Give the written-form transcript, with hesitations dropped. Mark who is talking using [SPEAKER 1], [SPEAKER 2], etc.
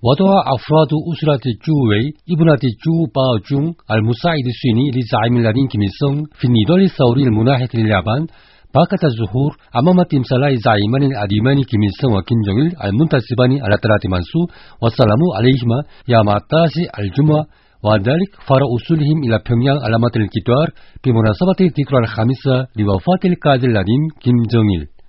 [SPEAKER 1] ودعا أفراد أسرة جوي ابنة جو باجون المساعد الصيني لزعيم الذين كيم إل سونغ في النضال الثوري المناهض لليابان بعد الظهور أمام تمثال الزعيمان القديمان كيم إل سونغ وكيم جونغ إل المنتصبان على 3 منصور وسلموا عليهما يوم التاسع الجمعة وذلك فرع وصولهم إلى بيونغيانغ علامة الكتوار بمناسبة الذكرى الخامسة لوفاة القائد القديم كيم جونغ إل.